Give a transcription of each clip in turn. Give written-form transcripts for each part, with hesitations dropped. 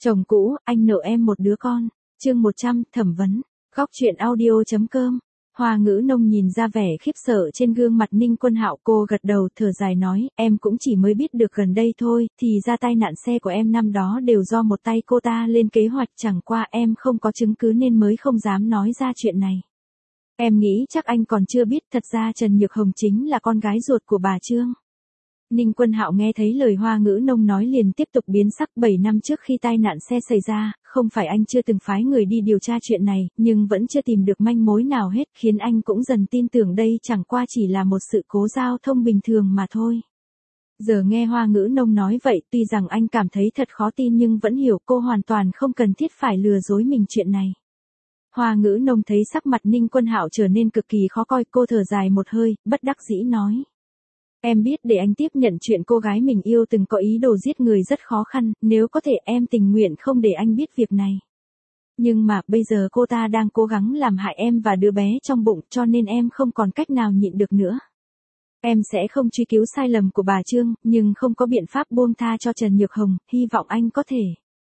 Chồng cũ, anh nợ em một đứa con. Chương 100, thẩm vấn. Góc truyện audio.com. Hoa Ngữ Nông nhìn ra vẻ khiếp sợ trên gương mặt Ninh Quân Hạo, cô gật đầu thở dài nói, em cũng chỉ mới biết được gần đây thôi, thì ra tai nạn xe của em năm đó đều do một tay cô ta lên kế hoạch, chẳng qua em không có chứng cứ nên mới không dám nói ra chuyện này. Em nghĩ chắc anh còn chưa biết, thật ra Trần Nhược Hồng chính là con gái ruột của bà Trương. Ninh Quân Hạo nghe thấy lời Hoa Ngữ Nông nói liền tiếp tục biến sắc. 7 năm trước khi tai nạn xe xảy ra, không phải anh chưa từng phái người đi điều tra chuyện này, nhưng vẫn chưa tìm được manh mối nào hết, khiến anh cũng dần tin tưởng đây chẳng qua chỉ là một sự cố giao thông bình thường mà thôi. Giờ nghe Hoa Ngữ Nông nói vậy, tuy rằng anh cảm thấy thật khó tin nhưng vẫn hiểu cô hoàn toàn không cần thiết phải lừa dối mình chuyện này. Hoa Ngữ Nông thấy sắc mặt Ninh Quân Hạo trở nên cực kỳ khó coi, cô thở dài một hơi, bất đắc dĩ nói. Em biết để anh tiếp nhận chuyện cô gái mình yêu từng có ý đồ giết người rất khó khăn, nếu có thể em tình nguyện không để anh biết việc này. Nhưng mà bây giờ cô ta đang cố gắng làm hại em và đứa bé trong bụng, cho nên em không còn cách nào nhịn được nữa. Em sẽ không truy cứu sai lầm của bà Trương, nhưng không có biện pháp buông tha cho Trần Nhược Hồng, hy vọng anh có thể.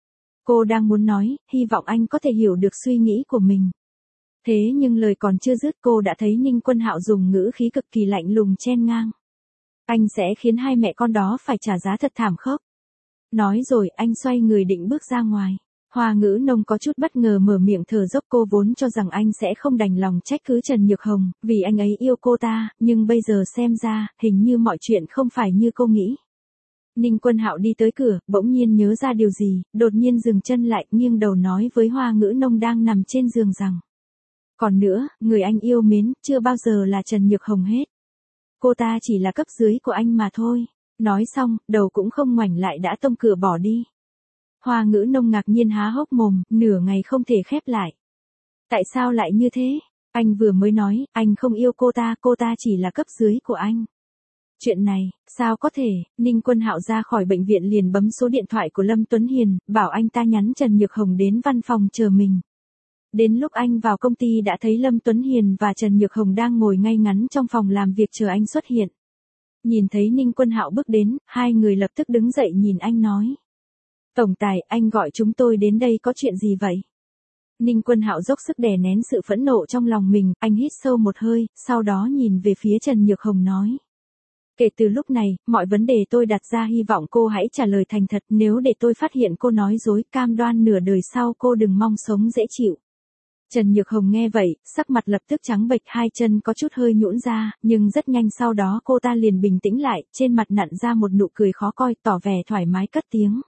Cô đang muốn nói, hy vọng anh có thể hiểu được suy nghĩ của mình. Thế nhưng lời còn chưa dứt cô đã thấy Ninh Quân Hạo dùng ngữ khí cực kỳ lạnh lùng chen ngang. Anh sẽ khiến hai mẹ con đó phải trả giá thật thảm khốc. Nói rồi anh xoay người định bước ra ngoài. Hoa Ngữ Nông có chút bất ngờ mở miệng thở dốc, cô vốn cho rằng anh sẽ không đành lòng trách cứ Trần Nhược Hồng, vì anh ấy yêu cô ta, nhưng bây giờ xem ra, hình như mọi chuyện không phải như cô nghĩ. Ninh Quân Hạo đi tới cửa, bỗng nhiên nhớ ra điều gì, đột nhiên dừng chân lại, nghiêng đầu nói với Hoa Ngữ Nông đang nằm trên giường rằng. Còn nữa, người anh yêu mến, chưa bao giờ là Trần Nhược Hồng hết. Cô ta chỉ là cấp dưới của anh mà thôi. Nói xong, đầu cũng không ngoảnh lại đã tông cửa bỏ đi. Hoa Ngữ Nông ngạc nhiên há hốc mồm, nửa ngày không thể khép lại. Tại sao lại như thế? Anh vừa mới nói, anh không yêu cô ta chỉ là cấp dưới của anh. Chuyện này, sao có thể? Ninh Quân Hạo ra khỏi bệnh viện liền bấm số điện thoại của Lâm Tuấn Hiền, bảo anh ta nhắn Trần Nhược Hồng đến văn phòng chờ mình. Đến lúc anh vào công ty đã thấy Lâm Tuấn Hiền và Trần Nhược Hồng đang ngồi ngay ngắn trong phòng làm việc chờ anh xuất hiện. Nhìn thấy Ninh Quân Hạo bước đến, hai người lập tức đứng dậy nhìn anh nói. Tổng tài, anh gọi chúng tôi đến đây có chuyện gì vậy? Ninh Quân Hạo dốc sức đè nén sự phẫn nộ trong lòng mình, anh hít sâu một hơi, sau đó nhìn về phía Trần Nhược Hồng nói. Kể từ lúc này, mọi vấn đề tôi đặt ra hy vọng cô hãy trả lời thành thật, nếu để tôi phát hiện cô nói dối, cam đoan nửa đời sau cô đừng mong sống dễ chịu. Trần Nhược Hồng nghe vậy, sắc mặt lập tức trắng bệch, hai chân có chút hơi nhũn ra, nhưng rất nhanh sau đó cô ta liền bình tĩnh lại, trên mặt nặn ra một nụ cười khó coi, tỏ vẻ thoải mái cất tiếng.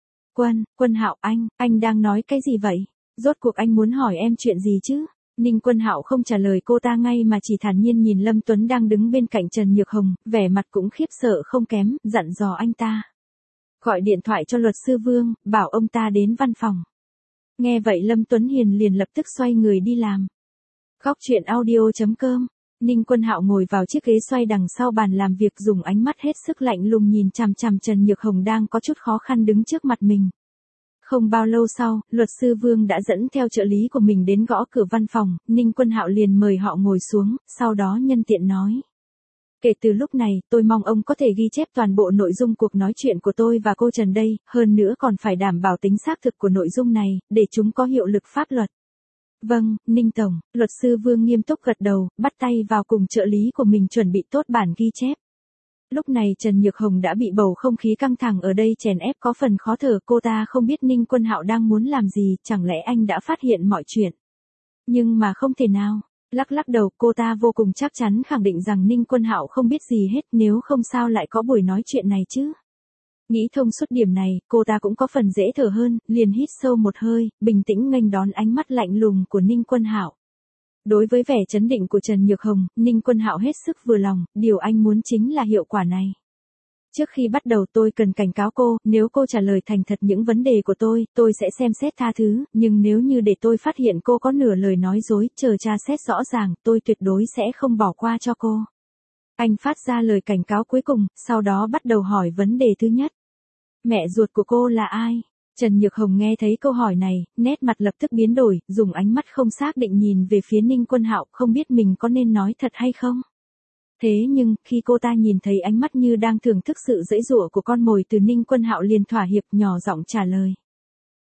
Quân Hạo, anh đang nói cái gì vậy? Rốt cuộc anh muốn hỏi em chuyện gì chứ? Ninh Quân Hạo không trả lời cô ta ngay mà chỉ thản nhiên nhìn Lâm Tuấn đang đứng bên cạnh Trần Nhược Hồng, vẻ mặt cũng khiếp sợ không kém, dặn dò anh ta. Gọi điện thoại cho luật sư Vương, bảo ông ta đến văn phòng. Nghe vậy Lâm Tuấn Hiền liền lập tức xoay người đi làm. Góc truyện audio.com. Ninh Quân Hạo ngồi vào chiếc ghế xoay đằng sau bàn làm việc, dùng ánh mắt hết sức lạnh lùng nhìn chằm chằm Trần Nhược Hồng đang có chút khó khăn đứng trước mặt mình. Không bao lâu sau, luật sư Vương đã dẫn theo trợ lý của mình đến gõ cửa văn phòng, Ninh Quân Hạo liền mời họ ngồi xuống, sau đó nhân tiện nói. Kể từ lúc này, tôi mong ông có thể ghi chép toàn bộ nội dung cuộc nói chuyện của tôi và cô Trần đây, hơn nữa còn phải đảm bảo tính xác thực của nội dung này, để chúng có hiệu lực pháp luật. Vâng, Ninh Tổng, luật sư Vương nghiêm túc gật đầu, bắt tay vào cùng trợ lý của mình chuẩn bị tốt bản ghi chép. Lúc này Trần Nhược Hồng đã bị bầu không khí căng thẳng ở đây chèn ép có phần khó thở, cô ta không biết Ninh Quân Hạo đang muốn làm gì, chẳng lẽ anh đã phát hiện mọi chuyện. Nhưng mà không thể nào. Lắc đầu, cô ta vô cùng chắc chắn khẳng định rằng Ninh Quân Hạo không biết gì hết, nếu không sao lại có buổi nói chuyện này chứ. Nghĩ thông suốt điểm này, cô ta cũng có phần dễ thở hơn, liền hít sâu một hơi, bình tĩnh nghênh đón ánh mắt lạnh lùng của Ninh Quân Hạo. Đối với vẻ trấn định của Trần Nhược Hồng, Ninh Quân Hạo hết sức vừa lòng, điều anh muốn chính là hiệu quả này. Trước khi bắt đầu tôi cần cảnh cáo cô, nếu cô trả lời thành thật những vấn đề của tôi sẽ xem xét tha thứ, nhưng nếu như để tôi phát hiện cô có nửa lời nói dối, chờ tra xét rõ ràng, tôi tuyệt đối sẽ không bỏ qua cho cô. Anh phát ra lời cảnh cáo cuối cùng, sau đó bắt đầu hỏi vấn đề thứ nhất. Mẹ ruột của cô là ai? Trần Nhược Hồng nghe thấy câu hỏi này, nét mặt lập tức biến đổi, dùng ánh mắt không xác định nhìn về phía Ninh Quân Hạo, không biết mình có nên nói thật hay không. Thế nhưng, khi cô ta nhìn thấy ánh mắt như đang thưởng thức sự giãy giụa của con mồi từ Ninh Quân Hạo liền thỏa hiệp nhỏ giọng trả lời.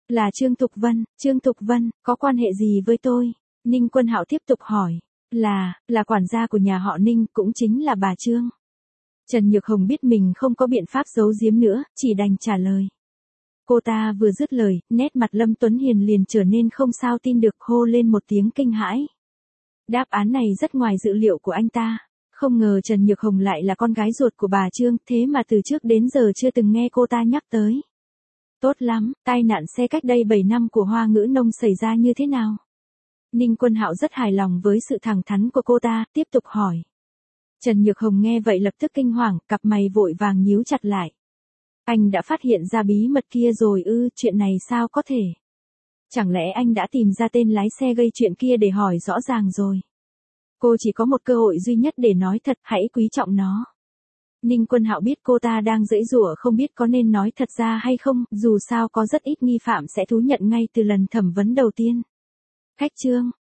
Là Trương Thục Vân. Trương Thục Vân, có quan hệ gì với tôi? Ninh Quân Hạo tiếp tục hỏi. Là quản gia của nhà họ Ninh, cũng chính là bà Trương. Trần Nhược Hồng biết mình không có biện pháp giấu giếm nữa, chỉ đành trả lời. Cô ta vừa dứt lời, nét mặt Lâm Tuấn Hiền liền trở nên không sao tin được, hô lên một tiếng kinh hãi. Đáp án này rất ngoài dự liệu của anh ta. Không ngờ Trần Nhược Hồng lại là con gái ruột của bà Trương, thế mà từ trước đến giờ chưa từng nghe cô ta nhắc tới. Tốt lắm, tai nạn xe cách đây 7 năm của Hoa Ngữ Nông xảy ra như thế nào? Ninh Quân Hạo rất hài lòng với sự thẳng thắn của cô ta, tiếp tục hỏi. Trần Nhược Hồng nghe vậy lập tức kinh hoàng, cặp mày vội vàng nhíu chặt lại. Anh đã phát hiện ra bí mật kia rồi ư? Chuyện này sao có thể? Chẳng lẽ anh đã tìm ra tên lái xe gây chuyện kia để hỏi rõ ràng rồi? Cô chỉ có một cơ hội duy nhất để nói thật, hãy quý trọng nó. Ninh Quân Hạo biết cô ta đang giãy giụa không biết có nên nói thật ra hay không, dù sao có rất ít nghi phạm sẽ thú nhận ngay từ lần thẩm vấn đầu tiên. Khách Trương,